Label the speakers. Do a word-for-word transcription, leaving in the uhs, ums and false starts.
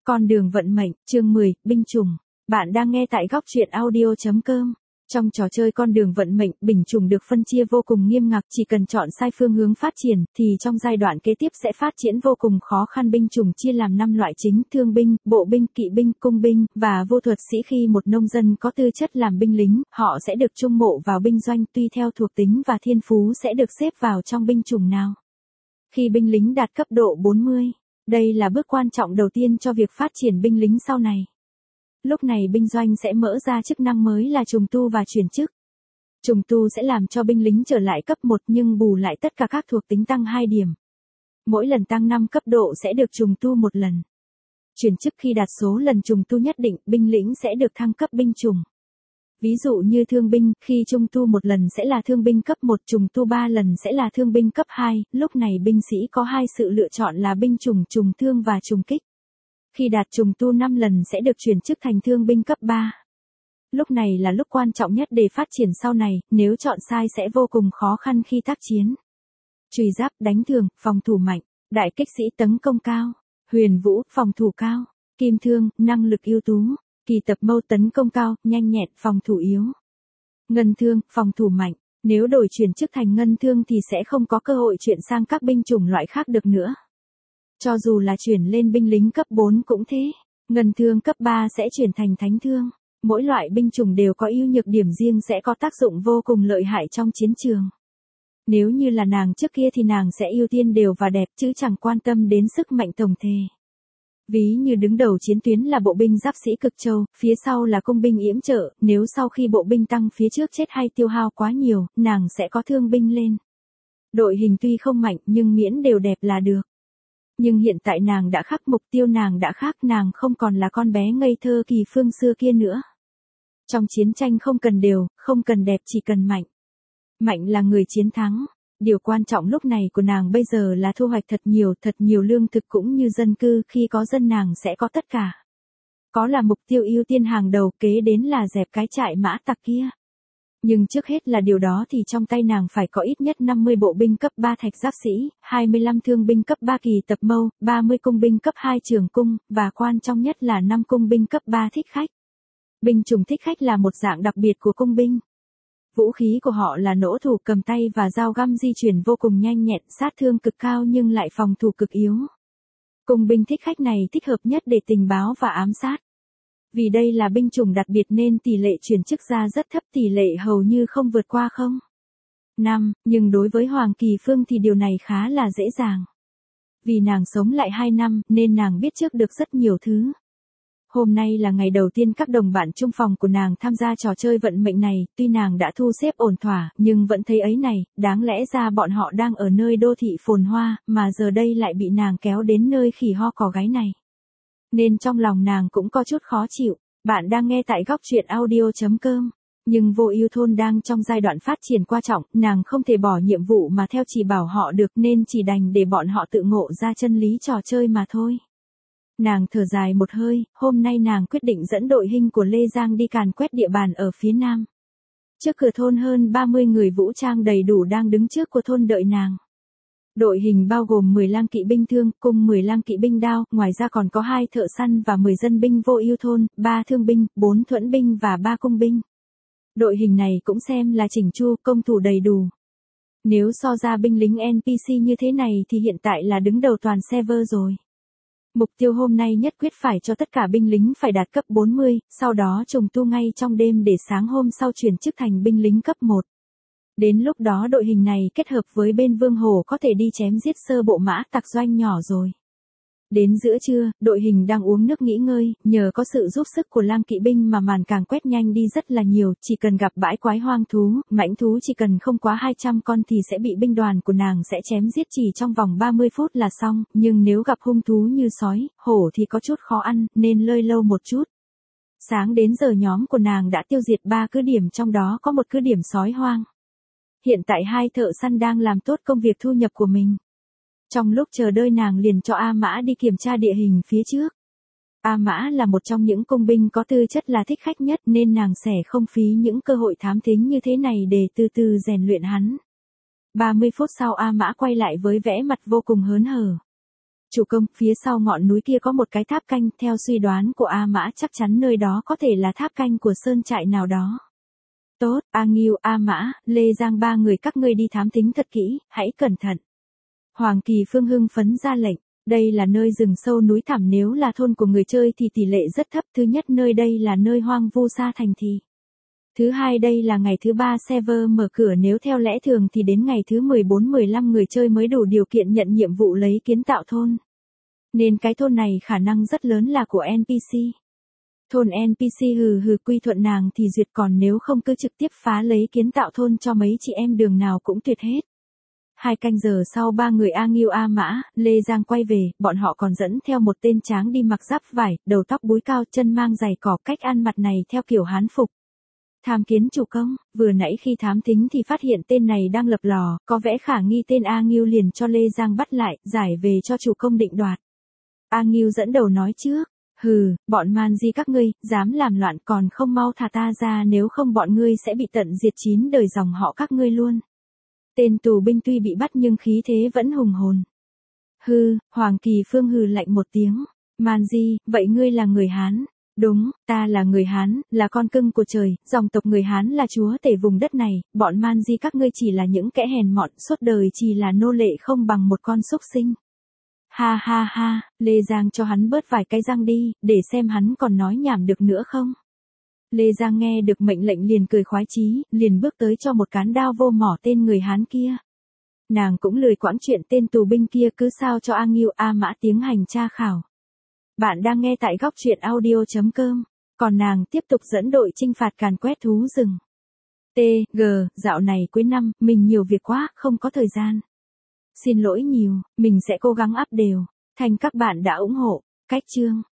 Speaker 1: Con đường vận mệnh, chương mười, binh chủng. Bạn đang nghe tại góc truyện audio chấm com. Trong trò chơi con đường vận mệnh, binh chủng được phân chia vô cùng nghiêm ngặt, chỉ cần chọn sai phương hướng phát triển, thì trong giai đoạn kế tiếp sẽ phát triển vô cùng khó khăn. Binh chủng chia làm năm loại chính: thương binh, bộ binh, kỵ binh, cung binh, và vô thuật sĩ. Khi một nông dân có tư chất làm binh lính, họ sẽ được chung mộ vào binh doanh, tùy theo thuộc tính và thiên phú sẽ được xếp vào trong binh chủng nào. Khi binh lính đạt cấp độ bốn mươi, đây là bước quan trọng đầu tiên cho việc phát triển binh lính sau này. Lúc này binh doanh sẽ mở ra chức năng mới là trùng tu và chuyển chức. Trùng tu sẽ làm cho binh lính trở lại cấp một nhưng bù lại tất cả các thuộc tính tăng hai điểm. Mỗi lần tăng năm cấp độ sẽ được trùng tu một lần. Chuyển chức khi đạt số lần trùng tu nhất định, binh lính sẽ được thăng cấp binh chủng. Ví dụ như thương binh, khi trùng tu một lần sẽ là thương binh cấp một, trùng tu ba lần sẽ là thương binh cấp hai, lúc này binh sĩ có hai sự lựa chọn là binh chủng trùng thương và trùng kích. Khi đạt trùng tu năm lần sẽ được chuyển chức thành thương binh cấp ba. Lúc này là lúc quan trọng nhất để phát triển sau này, nếu chọn sai sẽ vô cùng khó khăn khi tác chiến. Chùy giáp, đánh thường, phòng thủ mạnh; đại kích sĩ, tấn công cao; huyền vũ, phòng thủ cao; kim thương, năng lực ưu tú; kỳ tập mâu, tấn công cao, nhanh nhẹn, phòng thủ yếu; ngân thương, phòng thủ mạnh. Nếu đổi chuyển chức thành ngân thương thì sẽ không có cơ hội chuyển sang các binh chủng loại khác được nữa. Cho dù là chuyển lên binh lính cấp bốn cũng thế. Ngân thương cấp ba sẽ chuyển thành thánh thương. Mỗi loại binh chủng đều có ưu nhược điểm riêng, sẽ có tác dụng vô cùng lợi hại trong chiến trường. Nếu như là nàng trước kia thì nàng sẽ ưu tiên đều và đẹp chứ chẳng quan tâm đến sức mạnh tổng thể. Ví như đứng đầu chiến tuyến là bộ binh giáp sĩ Cực Châu, phía sau là cung binh yểm trợ, nếu sau khi bộ binh tăng phía trước chết hay tiêu hao quá nhiều, nàng sẽ có thương binh lên. Đội hình tuy không mạnh nhưng miễn đều đẹp là được. Nhưng hiện tại nàng đã khác, mục tiêu nàng đã khác, nàng không còn là con bé ngây thơ Kỳ Phương xưa kia nữa. Trong chiến tranh không cần đều, không cần đẹp, chỉ cần mạnh. Mạnh là người chiến thắng. Điều quan trọng lúc này của nàng bây giờ là thu hoạch thật nhiều, thật nhiều lương thực cũng như dân cư, khi có dân nàng sẽ có tất cả. Có là mục tiêu ưu tiên hàng đầu, kế đến là dẹp cái trại mã tặc kia. Nhưng trước hết là điều đó thì trong tay nàng phải có ít nhất năm mươi bộ binh cấp ba thạch giáp sĩ, hai mươi lăm thương binh cấp ba kỳ tập mâu, ba mươi cung binh cấp hai trường cung, và quan trọng nhất là năm cung binh cấp ba thích khách. Binh chủng thích khách là một dạng đặc biệt của cung binh. Vũ khí của họ là nỗ thủ cầm tay và dao găm di chuyển vô cùng nhanh nhẹn, sát thương cực cao nhưng lại phòng thủ cực yếu. Cung binh thích khách này thích hợp nhất để tình báo và ám sát. Vì đây là binh chủng đặc biệt nên tỷ lệ chuyển chức ra rất thấp, tỷ lệ hầu như không vượt qua không. năm, nhưng đối với Hoàng Kỳ Phương thì điều này khá là dễ dàng. Vì nàng sống lại hai năm nên nàng biết trước được rất nhiều thứ. Hôm nay là ngày đầu tiên các đồng bạn chung phòng của nàng tham gia trò chơi vận mệnh này, tuy nàng đã thu xếp ổn thỏa, nhưng vẫn thấy ấy này, đáng lẽ ra bọn họ đang ở nơi đô thị phồn hoa, mà giờ đây lại bị nàng kéo đến nơi khỉ ho cò gáy này. Nên trong lòng nàng cũng có chút khó chịu. Bạn đang nghe tại góc truyện audio chấm com. Nhưng Vô Ưu Thôn đang trong giai đoạn phát triển quan trọng, nàng không thể bỏ nhiệm vụ mà theo chỉ bảo họ được nên chỉ đành để bọn họ tự ngộ ra chân lý trò chơi mà thôi. Nàng thở dài một hơi, hôm nay nàng quyết định dẫn đội hình của Lê Giang đi càn quét địa bàn ở phía nam. Trước cửa thôn hơn ba mươi người vũ trang đầy đủ đang đứng trước của thôn đợi nàng. Đội hình bao gồm mười lang kỵ binh thương, cùng mười lang kỵ binh đao, ngoài ra còn có hai thợ săn và mười dân binh Vô Ưu Thôn, ba thương binh, bốn thuẫn binh và ba cung binh. Đội hình này cũng xem là chỉnh chu, công thủ đầy đủ. Nếu so ra binh lính en pê xê như thế này thì hiện tại là đứng đầu toàn server rồi. Mục tiêu hôm nay nhất quyết phải cho tất cả binh lính phải đạt cấp bốn mươi, sau đó trùng tu ngay trong đêm để sáng hôm sau chuyển chức thành binh lính cấp một. Đến lúc đó đội hình này kết hợp với bên Vương Hồ có thể đi chém giết sơ bộ mã tặc doanh nhỏ rồi. Đến giữa trưa, đội hình đang uống nước nghỉ ngơi, nhờ có sự giúp sức của lang kỵ binh mà màn càng quét nhanh đi rất là nhiều, chỉ cần gặp bãi quái hoang thú, mãnh thú chỉ cần không quá hai trăm con thì sẽ bị binh đoàn của nàng sẽ chém giết chỉ trong vòng ba mươi phút là xong, nhưng nếu gặp hung thú như sói, hổ thì có chút khó ăn, nên lơi lâu một chút. Sáng đến giờ nhóm của nàng đã tiêu diệt ba cứ điểm, trong đó có một cứ điểm sói hoang. Hiện tại hai thợ săn đang làm tốt công việc thu nhập của mình. Trong lúc chờ đợi nàng liền cho A Mã đi kiểm tra địa hình phía trước. A Mã là một trong những cung binh có tư chất là thích khách nhất nên nàng sẽ không phí những cơ hội thám thính như thế này để từ từ rèn luyện hắn. ba mươi phút sau A Mã quay lại với vẻ mặt vô cùng hớn hở. Chủ công, phía sau ngọn núi kia có một cái tháp canh, theo suy đoán của A Mã chắc chắn nơi đó có thể là tháp canh của sơn trại nào đó. Tốt, A Nghiêu, A Mã, Lê Giang ba người các ngươi đi thám thính thật kỹ, hãy cẩn thận. Hoàng Kỳ Phương hưng phấn ra lệnh, đây là nơi rừng sâu núi thẳm, nếu là thôn của người chơi thì tỷ lệ rất thấp, thứ nhất nơi đây là nơi hoang vu xa thành thị. Thứ hai đây là ngày thứ ba server mở cửa, nếu theo lẽ thường thì đến ngày thứ mười bốn mười lăm người chơi mới đủ điều kiện nhận nhiệm vụ lấy kiến tạo thôn. Nên cái thôn này khả năng rất lớn là của en pê xê. Thôn en pê xê hừ hừ quy thuận nàng thì duyệt, còn nếu không cứ trực tiếp phá lấy kiến tạo thôn cho mấy chị em đường nào cũng tuyệt hết. Hai canh giờ sau ba người A Nghiêu, A Mã, Lê Giang quay về, bọn họ còn dẫn theo một tên tráng đi mặc giáp vải, đầu tóc búi cao, chân mang giày cỏ, cách ăn mặc này theo kiểu Hán phục. Tham kiến chủ công, vừa nãy khi thám thính thì phát hiện tên này đang lập lò, có vẻ khả nghi, tên A Nghiêu liền cho Lê Giang bắt lại, giải về cho chủ công định đoạt. A Nghiêu dẫn đầu nói trước, hừ, bọn man di các ngươi, dám làm loạn còn không mau thả ta ra, nếu không bọn ngươi sẽ bị tận diệt chín đời dòng họ các ngươi luôn. Tên tù binh tuy bị bắt nhưng khí thế vẫn hùng hồn. Hừ, Hoàng Kỳ Phương hừ lạnh một tiếng, man di, vậy ngươi là người Hán? Đúng, ta là người Hán, là con cưng của trời, dòng tộc người Hán là chúa tể vùng đất này, bọn man di các ngươi chỉ là những kẻ hèn mọn, suốt đời chỉ là nô lệ không bằng một con súc sinh. Ha ha ha, Lê Giang cho hắn bớt vài cái răng đi, để xem hắn còn nói nhảm được nữa không. Lê Giang nghe được mệnh lệnh liền cười khoái chí, liền bước tới cho một cán đao vô mỏ tên người Hán kia. Nàng cũng lười quãng chuyện tên tù binh kia, cứ sao cho A Nghiêu, A Mã tiến hành tra khảo. Bạn đang nghe tại góc truyện audio chấm com, còn nàng tiếp tục dẫn đội chinh phạt càn quét thú rừng. T, G, dạo này cuối năm, mình nhiều việc quá, không có thời gian. Xin lỗi nhiều, mình sẽ cố gắng up đều. Thành các bạn đã ủng hộ. Cách chương.